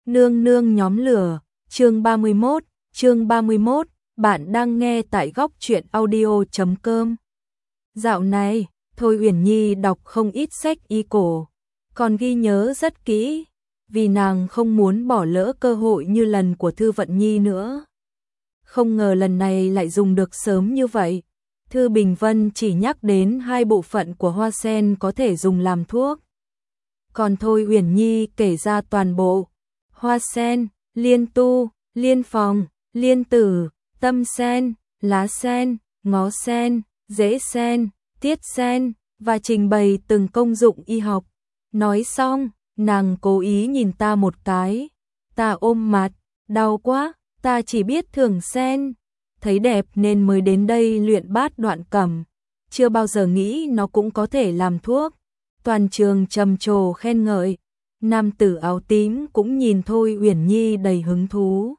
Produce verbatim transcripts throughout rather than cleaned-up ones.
Nương nương nhóm lửa, chương ba mươi mốt, chương ba mươi mốt, bạn đang nghe tại góc truyện audio chấm com. Dạo này, Thôi Uyển Nhi đọc không ít sách y cổ, còn ghi nhớ rất kỹ, vì nàng không muốn bỏ lỡ cơ hội như lần của Thư Vận Nhi nữa. Không ngờ lần này lại dùng được sớm như vậy. Thư Bình Vân chỉ nhắc đến hai bộ phận của hoa sen có thể dùng làm thuốc. Còn Thôi Uyển Nhi kể ra toàn bộ. Hoa sen, liên tu, liên phòng, liên tử, tâm sen, lá sen, ngó sen, rễ sen, tiết sen, và trình bày từng công dụng y học. Nói xong, nàng cố ý nhìn ta một cái. Ta ôm mặt, đau quá, ta chỉ biết thưởng sen. Thấy đẹp nên mới đến đây luyện bát đoạn cẩm. Chưa bao giờ nghĩ nó cũng có thể làm thuốc. Toàn trường trầm trồ khen ngợi. Nam tử áo tím cũng nhìn Thôi Uyển Nhi đầy hứng thú.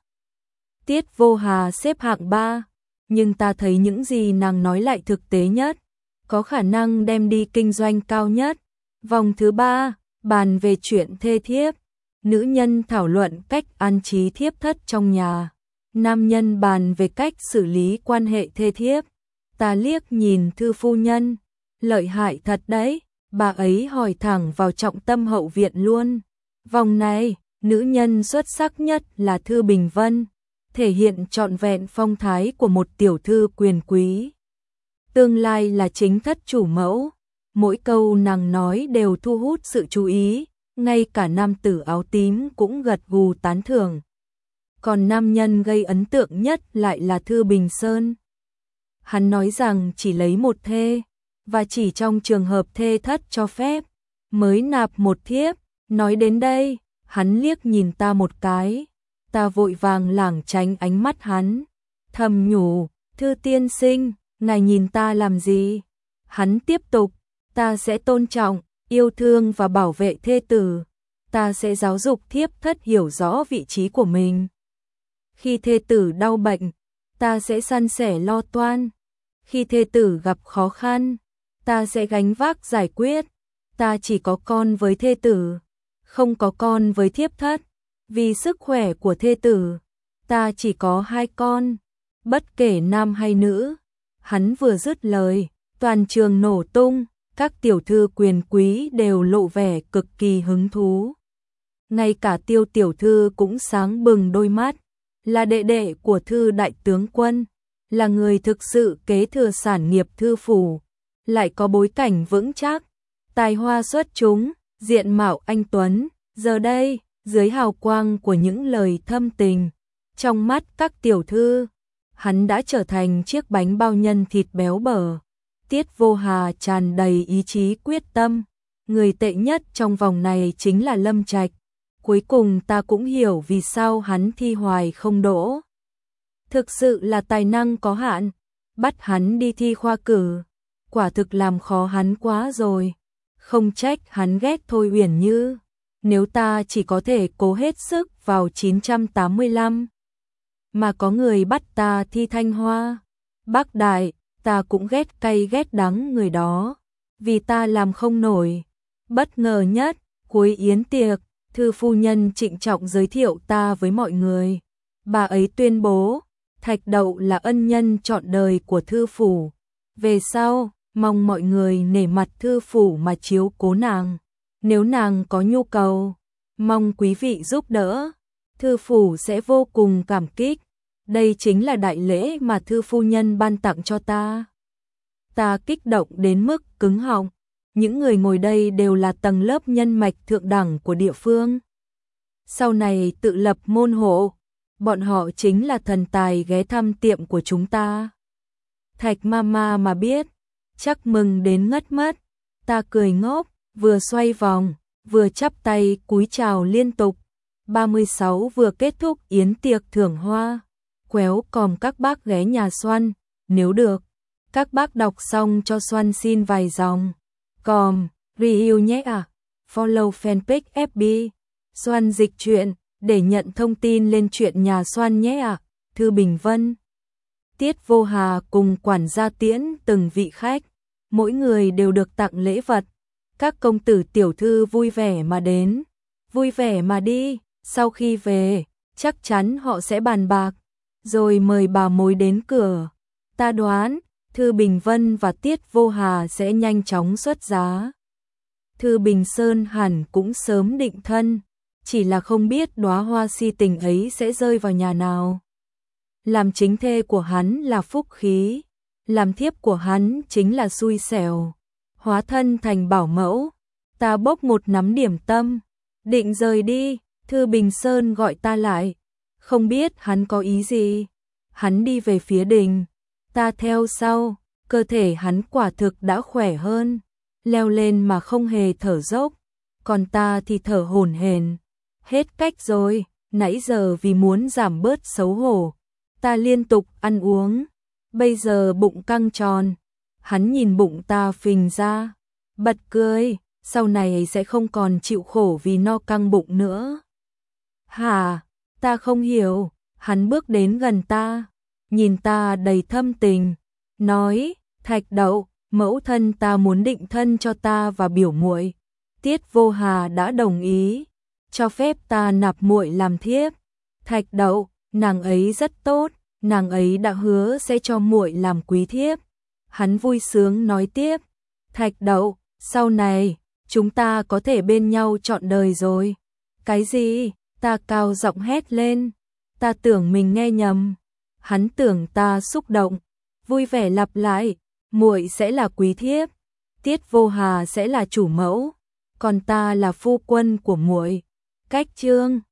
Tiết Vô Hà xếp hạng ba, nhưng ta thấy những gì nàng nói lại thực tế nhất, có khả năng đem đi kinh doanh cao nhất. Vòng thứ ba, bàn về chuyện thê thiếp. Nữ nhân thảo luận cách an trí thiếp thất trong nhà. Nam nhân bàn về cách xử lý quan hệ thê thiếp. Ta liếc nhìn Thư phu nhân, lợi hại thật đấy. Bà ấy hỏi thẳng vào trọng tâm hậu viện luôn. Vòng này, nữ nhân xuất sắc nhất là Thư Bình Vân, thể hiện trọn vẹn phong thái của một tiểu thư quyền quý. Tương lai là chính thất chủ mẫu, mỗi câu nàng nói đều thu hút sự chú ý, ngay cả nam tử áo tím cũng gật gù tán thưởng. Còn nam nhân gây ấn tượng nhất lại là Thư Bình Sơn. Hắn nói rằng chỉ lấy một thê, và chỉ trong trường hợp thê thất cho phép, mới nạp một thiếp. Nói đến đây, hắn liếc nhìn ta một cái, ta vội vàng lảng tránh ánh mắt hắn, thầm nhủ, Thư tiên sinh, ngài nhìn ta làm gì? Hắn tiếp tục, ta sẽ tôn trọng, yêu thương và bảo vệ thê tử, ta sẽ giáo dục thiếp thất hiểu rõ vị trí của mình. Khi thê tử đau bệnh, ta sẽ san sẻ lo toan, khi thê tử gặp khó khăn, ta sẽ gánh vác giải quyết. Ta chỉ có con với thê tử, không có con với thiếp thất. Vì sức khỏe của thê tử, ta chỉ có hai con, bất kể nam hay nữ. Hắn vừa dứt lời, toàn trường nổ tung, các tiểu thư quyền quý đều lộ vẻ cực kỳ hứng thú. Ngay cả Tiêu tiểu thư cũng sáng bừng đôi mắt, là đệ đệ của Thư đại tướng quân, là người thực sự kế thừa sản nghiệp Thư phủ, lại có bối cảnh vững chắc, tài hoa xuất chúng, diện mạo anh tuấn. Giờ đây, dưới hào quang của những lời thâm tình, trong mắt các tiểu thư, hắn đã trở thành chiếc bánh bao nhân thịt béo bở. Tiết Vô Hà tràn đầy ý chí quyết tâm, người tệ nhất trong vòng này chính là Lâm Trạch. Cuối cùng ta cũng hiểu vì sao hắn thi hoài không đỗ. Thực sự là tài năng có hạn, bắt hắn đi thi khoa cử, quả thực làm khó hắn quá rồi. Không trách hắn ghét Thôi Uyển Như. Nếu ta chỉ có thể cố hết sức vào chín trăm tám mươi lăm, mà có người bắt ta thi Thanh Hoa, Bắc Đại, ta cũng ghét cay ghét đắng người đó, vì ta làm không nổi. Bất ngờ nhất, cuối yến tiệc, Thư phu nhân trịnh trọng giới thiệu ta với mọi người. Bà ấy tuyên bố, Thạch Đậu là ân nhân trọn đời của Thư phủ. Về sau, mong mọi người nể mặt Thư phủ mà chiếu cố nàng. Nếu nàng có nhu cầu, mong quý vị giúp đỡ, Thư phủ sẽ vô cùng cảm kích. Đây chính là đại lễ mà Thư phu nhân ban tặng cho ta. Ta kích động đến mức cứng họng. Những người ngồi đây đều là tầng lớp nhân mạch thượng đẳng của địa phương. Sau này tự lập môn hộ, bọn họ chính là thần tài ghé thăm tiệm của chúng ta. Thạch Mama mà biết, chắc mừng đến ngất mất. Ta cười ngốc, vừa xoay vòng, vừa chắp tay cúi chào liên tục. ba mươi sáu vừa kết thúc yến tiệc thưởng hoa, quéo còm các bác ghé nhà Xoan, nếu được, các bác đọc xong cho Xoan xin vài dòng. Còm, review nhé à, follow fanpage ép bê, Xoan dịch truyện, để nhận thông tin lên chuyện nhà Xoan nhé à. Thư Bình Vân, Tiết Vô Hà cùng quản gia tiễn từng vị khách, mỗi người đều được tặng lễ vật. Các công tử tiểu thư vui vẻ mà đến, vui vẻ mà đi, sau khi về, chắc chắn họ sẽ bàn bạc, rồi mời bà mối đến cửa. Ta đoán, Thư Bình Vân và Tiết Vô Hà sẽ nhanh chóng xuất giá. Thư Bình Sơn hẳn cũng sớm định thân, chỉ là không biết đóa hoa si tình ấy sẽ rơi vào nhà nào. Làm chính thê của hắn là phúc khí, làm thiếp của hắn chính là xui xẻo. Hóa thân thành bảo mẫu, ta bốc một nắm điểm tâm, định rời đi, Thư Bình Sơn gọi ta lại, không biết hắn có ý gì. Hắn đi về phía đình, ta theo sau, cơ thể hắn quả thực đã khỏe hơn, leo lên mà không hề thở dốc, còn ta thì thở hổn hển. Hết cách rồi, nãy giờ vì muốn giảm bớt xấu hổ, ta liên tục ăn uống, bây giờ bụng căng tròn. Hắn nhìn bụng ta phình ra, bật cười, sau này sẽ không còn chịu khổ vì no căng bụng nữa. Hả, ta không hiểu. Hắn bước đến gần ta, nhìn ta đầy thâm tình, nói, Thạch Đậu, mẫu thân ta muốn định thân cho ta và biểu muội. Tiết Vô Hà đã đồng ý, cho phép ta nạp muội làm thiếp. Thạch Đậu, nàng ấy rất tốt, nàng ấy đã hứa sẽ cho muội làm quý thiếp. Hắn vui sướng nói tiếp, Thạch Đậu, sau này, chúng ta có thể bên nhau trọn đời rồi. Cái gì? Ta cao giọng hét lên. Ta tưởng mình nghe nhầm. Hắn tưởng ta xúc động, vui vẻ lặp lại, muội sẽ là quý thiếp, Tiết Vô Hà sẽ là chủ mẫu, còn ta là phu quân của muội. Cách chương